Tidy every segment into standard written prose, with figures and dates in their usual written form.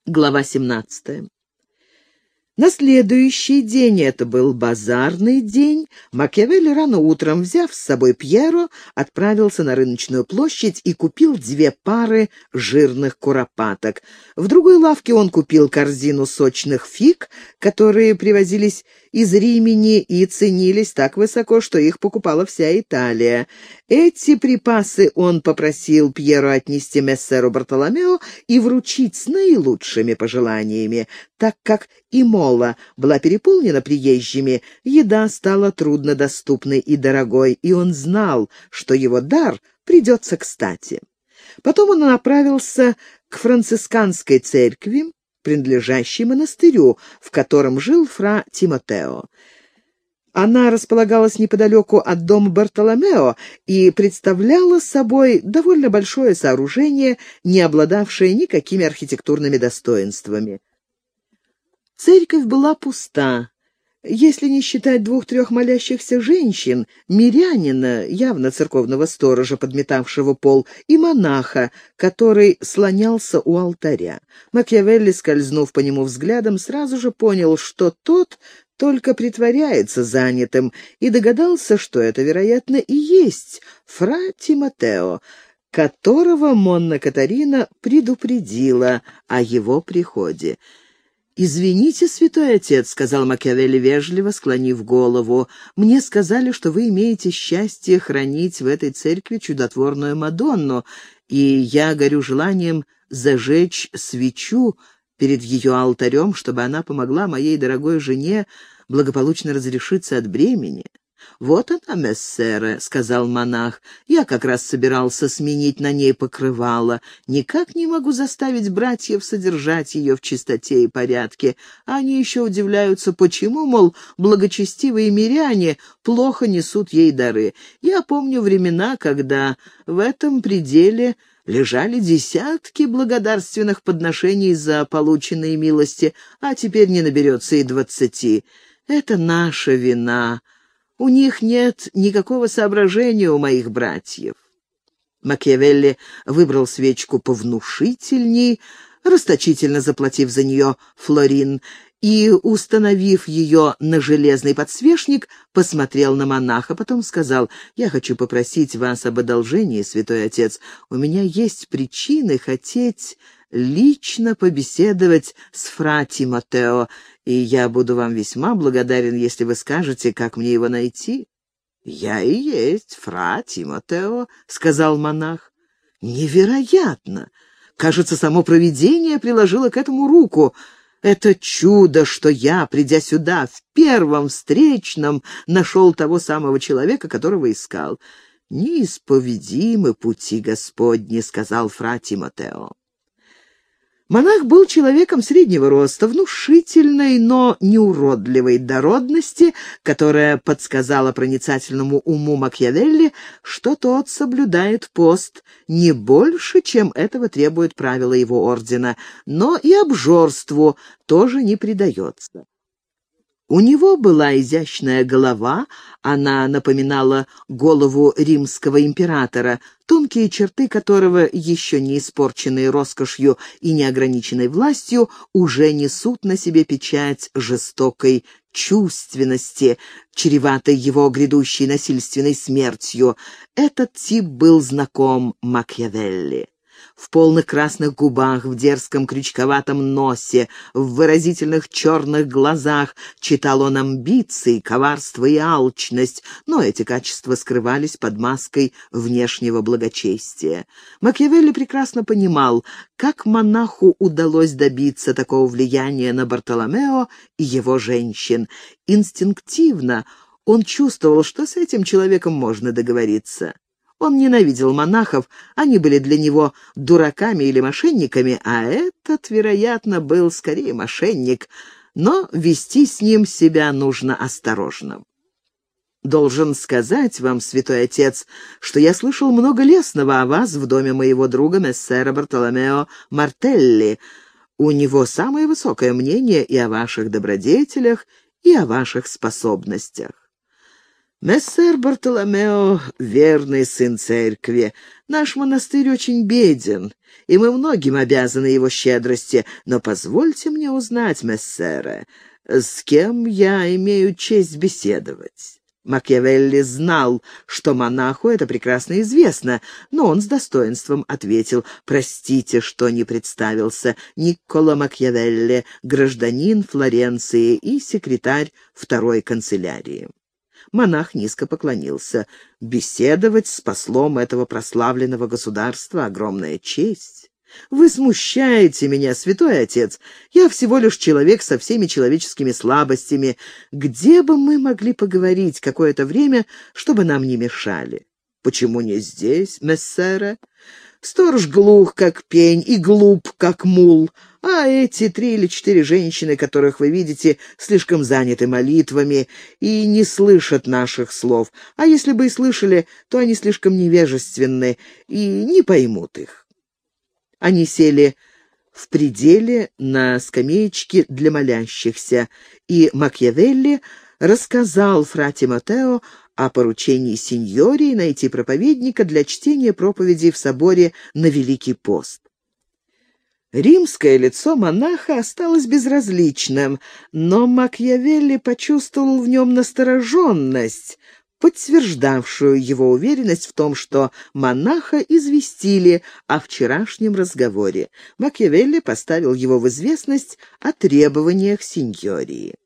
Глава 17. На следующий день, это был базарный день, Макиавелли рано утром, взяв с собой Пьеро, отправился на рыночную площадь и купил 2 пары жирных куропаток. В другой лавке он купил корзину сочных фиг, которые привозились из Римени и ценились так высоко, что их покупала вся Италия. Эти припасы он попросил Пьеро отнести мессеру Бартоломео и вручить с наилучшими пожеланиями. Так как Имола была переполнена приезжими, еда стала труднодоступной и дорогой, и он знал, что его дар придется кстати. Потом он направился к францисканской церкви, принадлежащей монастырю, в котором жил фра Тимотео. Она располагалась неподалеку от дома Бартоломео и представляла собой довольно большое сооружение, не обладавшее никакими архитектурными достоинствами. Церковь была пуста, если не считать 2-3 молящихся женщин, мирянина, явно церковного сторожа, подметавшего пол, и монаха, который слонялся у алтаря. Макиавелли, скользнув по нему взглядом, сразу же понял, что тот только притворяется занятым, и догадался, что это, вероятно, и есть фра Тимотео, которого Монна Катарина предупредила о его приходе. «Извините, святой отец», — сказал Макиавелли вежливо, склонив голову, — «мне сказали, что вы имеете счастье хранить в этой церкви чудотворную Мадонну, и я горю желанием зажечь свечу перед ее алтарем, чтобы она помогла моей дорогой жене благополучно разрешиться от бремени». «Вот она, мессере», — сказал монах, — «я как раз собирался сменить на ней покрывало. Никак не могу заставить братьев содержать ее в чистоте и порядке. Они еще удивляются, почему, мол, благочестивые миряне плохо несут ей дары. Я помню времена, когда в этом пределе лежали десятки благодарственных подношений за полученные милости, а теперь не наберется и 20. Это наша вина. У них нет никакого соображения у моих братьев». Макиавелли выбрал свечку повнушительней, расточительно заплатив за нее флорин, и, установив ее на железный подсвечник, посмотрел на монаха, потом сказал: «Я хочу попросить вас об одолжении, святой отец. У меня есть причины хотеть лично побеседовать с фра Тимотео, и я буду вам весьма благодарен, если вы скажете, как мне его найти». «Я и есть фра Тимотео», — сказал монах. «Невероятно! Кажется, само провидение приложило к этому руку. Это чудо, что я, придя сюда, в первом встречном нашел того самого человека, которого искал». «Неисповедимы пути Господни», — сказал фра Тимотео. Монах был человеком среднего роста, внушительной, но неуродливой дородности, которая подсказала проницательному уму Макиавелли, что тот соблюдает пост не больше, чем этого требует правила его ордена, но и обжорству тоже не предается. У него была изящная голова, она напоминала голову римского императора, тонкие черты которого, еще не испорченные роскошью и неограниченной властью, уже несут на себе печать жестокой чувственности, чреватой его грядущей насильственной смертью. Этот тип был знаком Макиавелли. В полных красных губах, в дерзком крючковатом носе, в выразительных черных глазах читал он амбиции, коварство и алчность, но эти качества скрывались под маской внешнего благочестия. Макиавелли прекрасно понимал, как монаху удалось добиться такого влияния на Бартоломео и его женщин. Инстинктивно он чувствовал, что с этим человеком можно договориться. Он ненавидел монахов, они были для него дураками или мошенниками, а этот, вероятно, был скорее мошенник, но вести с ним себя нужно осторожно. «Должен сказать вам, святой отец, что я слышал много лестного о вас в доме моего друга мессера Бартоломео Мартелли. У него самое высокое мнение и о ваших добродетелях, и о ваших способностях». «Мессер Бартоломео — верный сын церкви. Наш монастырь очень беден, и мы многим обязаны его щедрости. Но позвольте мне узнать, мессере, с кем я имею честь беседовать». Макиавелли знал, что монаху это прекрасно известно, но он с достоинством ответил: «Простите, что не представился. Никколо Макиавелли, гражданин Флоренции и секретарь второй канцелярии». Монах низко поклонился. «Беседовать с послом этого прославленного государства — огромная честь. Вы смущаете меня, святой отец. Я всего лишь человек со всеми человеческими слабостями. Где бы мы могли поговорить какое-то время, чтобы нам не мешали?» «Почему не здесь, мессере? Сторож глух, как пень, и глуп, как мул, а эти 3 или 4 женщины, которых вы видите, слишком заняты молитвами и не слышат наших слов. А если бы и слышали, то они слишком невежественны и не поймут их». Они сели в пределе на скамеечке для молящихся, и Макиавелли рассказал фра Тимотео о поручении синьории найти проповедника для чтения проповедей в соборе на Великий пост. Римское лицо монаха осталось безразличным, но Макиавелли почувствовал в нем настороженность, подтверждавшую его уверенность в том, что монаха известили о вчерашнем разговоре. Макиавелли поставил его в известность о требованиях синьории.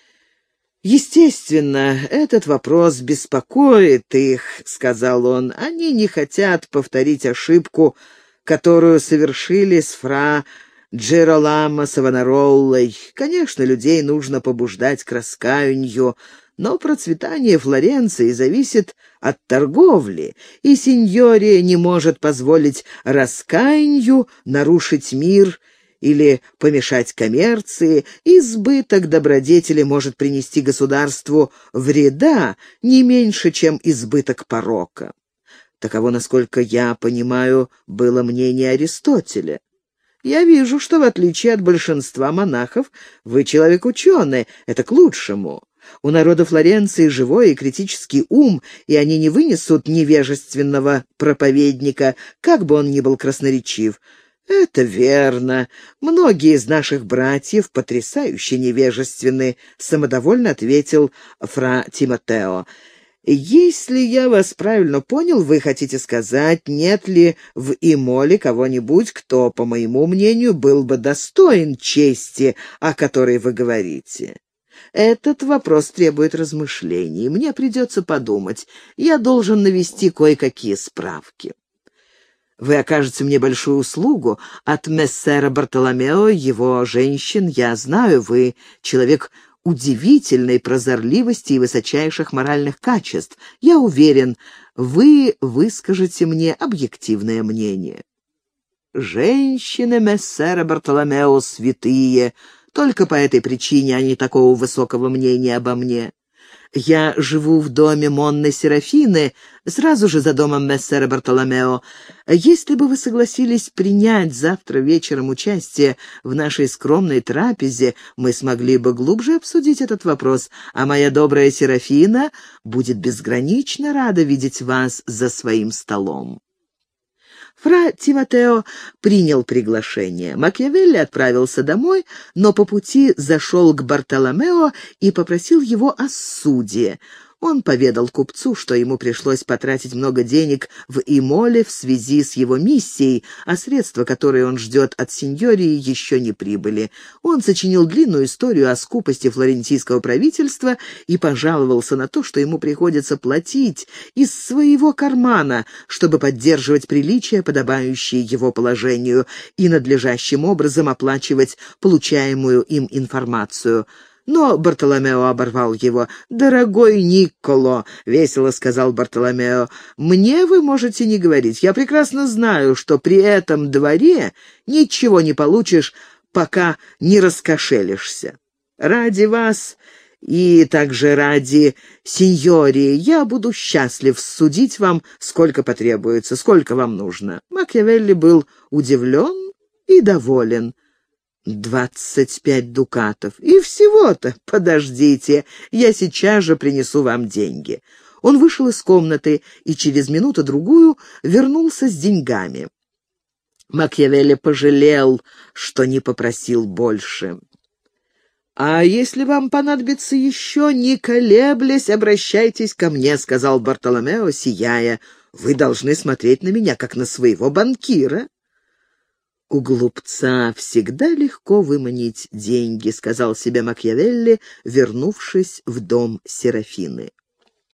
«Естественно, этот вопрос беспокоит их», — сказал он. «Они не хотят повторить ошибку, которую совершили с фра Джероламо Савонароллой. Конечно, людей нужно побуждать к раскаянию, но процветание Флоренции зависит от торговли, и синьория не может позволить раскаянию нарушить мир или помешать коммерции. Избыток добродетели может принести государству вреда не меньше, чем избыток порока. Таково, насколько я понимаю, было мнение Аристотеля. Я вижу, что, в отличие от большинства монахов, вы человек ученый. Это к лучшему. У народа Флоренции живой и критический ум, и они не вынесут невежественного проповедника, как бы он ни был красноречив. «Это верно. Многие из наших братьев потрясающе невежественны», — самодовольно ответил фра Тимотео. «Если я вас правильно понял, вы хотите сказать, нет ли в Имоле кого-нибудь, кто, по моему мнению, был бы достоин чести, о которой вы говорите?» «Этот вопрос требует размышлений. Мне придется подумать. Я должен навести кое-какие справки». «Вы окажете мне большую услугу. От мессера Бартоломео, его женщин, я знаю, вы человек удивительной прозорливости и высочайших моральных качеств. Я уверен, вы выскажете мне объективное мнение». «Женщины мессера Бартоломео святые. Только по этой причине они такого высокого мнения обо мне. Я живу в доме Монны Серафины, сразу же за домом мессера Бартоломео. Если бы вы согласились принять завтра вечером участие в нашей скромной трапезе, мы смогли бы глубже обсудить этот вопрос, а моя добрая Серафина будет безгранично рада видеть вас за своим столом». Фра Тимотео принял приглашение. Макиавелли отправился домой, но по пути зашел к Бартоломео и попросил его о суде. Он поведал купцу, что ему пришлось потратить много денег в Имоле в связи с его миссией, а средства, которые он ждет от синьории, еще не прибыли. Он сочинил длинную историю о скупости флорентийского правительства и пожаловался на то, что ему приходится платить из своего кармана, чтобы поддерживать приличия, подобающие его положению, и надлежащим образом оплачивать получаемую им информацию. Но Бартоломео оборвал его. «Дорогой Никколо», — весело сказал Бартоломео, — «мне вы можете не говорить. Я прекрасно знаю, что при этом дворе ничего не получишь, пока не раскошелишься. Ради вас и также ради синьории я буду счастлив судить вам, сколько потребуется, сколько вам нужно». Макиавелли был удивлен и доволен. 25 дукатов. И всего-то, подождите, я сейчас же принесу вам деньги. Он вышел из комнаты и через минуту-другую вернулся с деньгами. Макиавелли пожалел, что не попросил больше. «А если вам понадобится еще, не колеблясь, обращайтесь ко мне», — сказал Бартоломео, сияя. «Вы должны смотреть на меня, как на своего банкира». «У глупца всегда легко выманить деньги», — сказал себе Макиавелли, вернувшись в дом Серафины.